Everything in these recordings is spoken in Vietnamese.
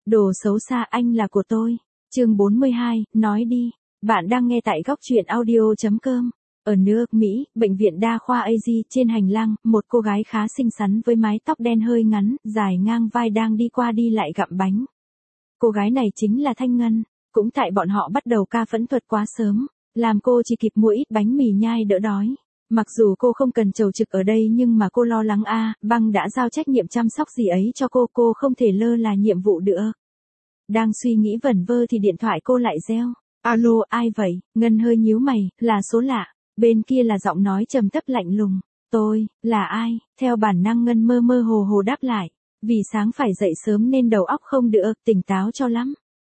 Đồ xấu xa, anh là của tôi. Chương 42, nói đi. Bạn đang nghe tại góc truyện audio.com. Ở nước Mỹ, bệnh viện đa khoa AZ, trên hành lang, một cô gái khá xinh xắn với mái tóc đen hơi ngắn, dài ngang vai đang đi qua đi lại gặm bánh. Cô gái này chính là Thanh Ngân. Cũng tại bọn họ bắt đầu ca phẫu thuật quá sớm, làm cô chỉ kịp mua ít bánh mì nhai đỡ đói. Mặc dù cô không cần chầu trực ở đây nhưng mà cô lo lắng Băng đã giao trách nhiệm chăm sóc gì ấy cho cô không thể lơ là nhiệm vụ nữa. Đang suy nghĩ vẩn vơ thì điện thoại cô lại reo. Alo, ai vậy? Ngân hơi nhíu mày, là số lạ. Bên kia là giọng nói trầm thấp lạnh lùng. Tôi, là ai? Theo bản năng Ngân mơ mơ hồ hồ đáp lại. Vì sáng phải dậy sớm nên đầu óc không được tỉnh táo cho lắm.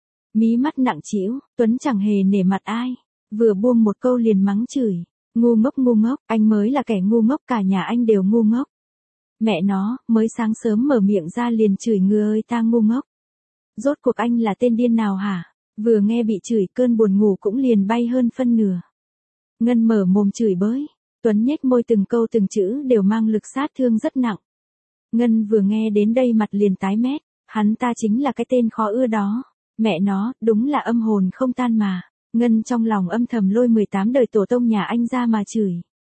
Mí mắt nặng trĩu, Tuấn chẳng hề nể mặt ai. Vừa buông một câu liền mắng chửi. Ngu ngốc, anh mới là kẻ ngu ngốc, cả nhà anh đều ngu ngốc. Mẹ nó, mới sáng sớm mở miệng ra liền chửi người ta ngu ngốc. Rốt cuộc anh là tên điên nào hả? Vừa nghe bị chửi cơn buồn ngủ cũng liền bay hơn phân nửa. Ngân mở mồm chửi bới. Tuấn nhếch môi từng câu từng chữ đều mang lực sát thương rất nặng. Ngân vừa nghe đến đây mặt liền tái mét. Hắn ta chính là cái tên khó ưa đó. Mẹ nó, đúng là âm hồn không tan mà. Ngân trong lòng âm thầm lôi 18 đời tổ tông nhà anh ra mà chửi.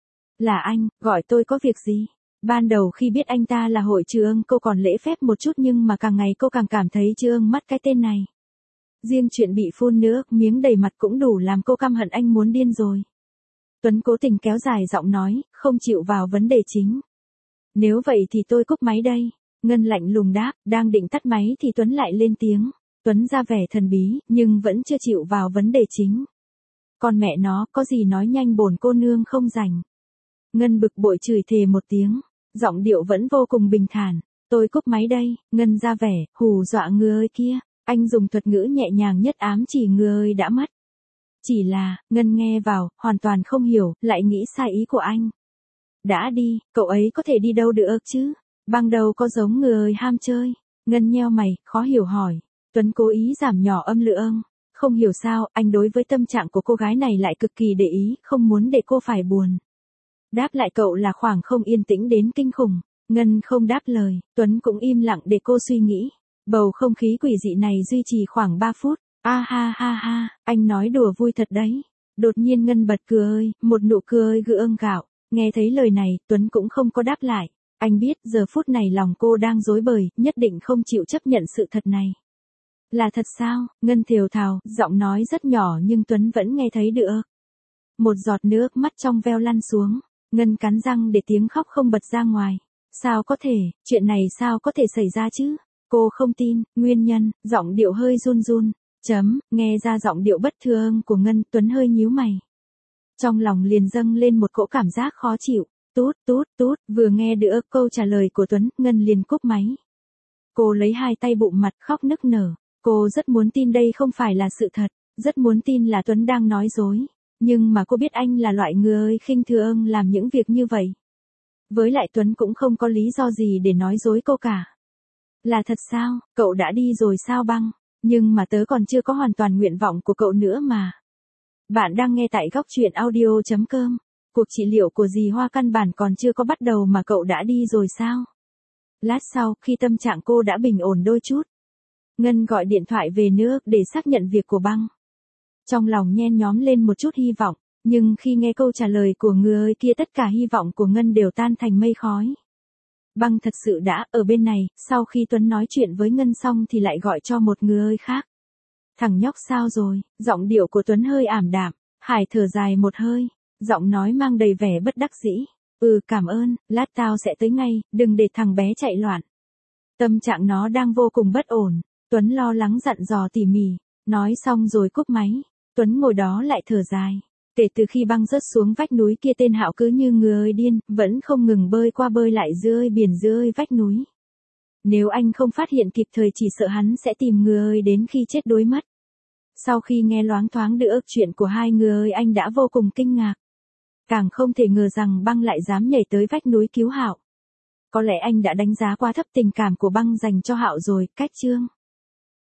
Là anh, gọi tôi có việc gì? Ban đầu khi biết anh ta là hội trưởng cô còn lễ phép một chút nhưng mà càng ngày cô càng cảm thấy trương mắt cái tên này. Riêng chuyện bị phun nước miếng đầy mặt cũng đủ làm cô căm hận anh muốn điên rồi. Tuấn cố tình kéo dài giọng nói, không chịu vào vấn đề chính. Nếu vậy thì tôi cúp máy đây. Ngân lạnh lùng đáp, đang định tắt máy thì Tuấn lại lên tiếng. Tuấn ra vẻ thần bí, nhưng vẫn chưa chịu vào vấn đề chính. Con mẹ nó, có gì nói nhanh bổn cô nương không rảnh. Ngân bực bội chửi thề một tiếng, giọng điệu vẫn vô cùng bình thản. Tôi cúp máy đây. Ngân ra vẻ, hù dọa người kia. Anh dùng thuật ngữ nhẹ nhàng nhất ám chỉ người đã mất. Chỉ là, Ngân nghe vào, hoàn toàn không hiểu, lại nghĩ sai ý của anh. Đã đi, cậu ấy có thể đi đâu được chứ? Băng đầu có giống người ham chơi. Ngân nheo mày, khó hiểu hỏi. Tuấn cố ý giảm nhỏ âm lượng. Không hiểu sao, anh đối với tâm trạng của cô gái này lại cực kỳ để ý, không muốn để cô phải buồn. Đáp lại cậu là khoảng không yên tĩnh đến kinh khủng. Ngân không đáp lời, Tuấn cũng im lặng để cô suy nghĩ. Bầu không khí quỷ dị này duy trì khoảng 3 phút. Ha, anh nói đùa vui thật đấy. Đột nhiên Ngân bật cười, một nụ cười gượng gạo. Nghe thấy lời này, Tuấn cũng không có đáp lại. Anh biết giờ phút này lòng cô đang rối bời, nhất định không chịu chấp nhận sự thật này. Là thật sao? Ngân thều thào, giọng nói rất nhỏ nhưng Tuấn vẫn nghe thấy được. Một giọt nước mắt trong veo lăn xuống. Ngân cắn răng để tiếng khóc không bật ra ngoài. Sao có thể, chuyện này sao có thể xảy ra chứ? Cô không tin, nguyên nhân, giọng điệu hơi run run. Nghe ra giọng điệu bất thường của Ngân, Tuấn hơi nhíu mày. Trong lòng liền dâng lên một cỗ cảm giác khó chịu. Tút, vừa nghe được câu trả lời của Tuấn, Ngân liền cúp máy. Cô lấy hai tay bụm mặt khóc nức nở. Cô rất muốn tin đây không phải là sự thật, rất muốn tin là Tuấn đang nói dối. Nhưng mà cô biết anh là loại người khinh thường làm những việc như vậy. Với lại Tuấn cũng không có lý do gì để nói dối cô cả. Là thật sao, cậu đã đi rồi sao Băng? Nhưng mà tớ còn chưa có hoàn toàn nguyện vọng của cậu nữa mà. Bạn đang nghe tại góc truyện audio.com. Cuộc trị liệu của dì Hoa căn bản còn chưa có bắt đầu mà cậu đã đi rồi sao? Lát sau, khi tâm trạng cô đã bình ổn đôi chút, Ngân gọi điện thoại về nước để xác nhận việc của Băng. Trong lòng nhen nhóm lên một chút hy vọng, nhưng khi nghe câu trả lời của người kia tất cả hy vọng của Ngân đều tan thành mây khói. Băng thật sự đã ở bên này, sau khi Tuấn nói chuyện với Ngân xong thì lại gọi cho một người khác. Thằng nhóc sao rồi? Giọng điệu của Tuấn hơi ảm đạm. Hải thở dài một hơi, giọng nói mang đầy vẻ bất đắc dĩ. Cảm ơn, lát tao sẽ tới ngay, đừng để thằng bé chạy loạn. Tâm trạng nó đang vô cùng bất ổn. Tuấn lo lắng dặn dò tỉ mỉ. Nói xong rồi cúp máy. Tuấn ngồi đó lại thở dài. Kể từ khi Băng rớt xuống vách núi kia tên Hạo cứ như người điên, vẫn không ngừng bơi qua bơi lại dưới biển dưới vách núi. Nếu anh không phát hiện kịp thời chỉ sợ hắn sẽ tìm người đến khi chết đuối mất. Sau khi nghe loáng thoáng được chuyện của hai người anh đã vô cùng kinh ngạc. Càng không thể ngờ rằng Băng lại dám nhảy tới vách núi cứu Hạo. Có lẽ anh đã đánh giá quá thấp tình cảm của Băng dành cho Hạo rồi, cách chương.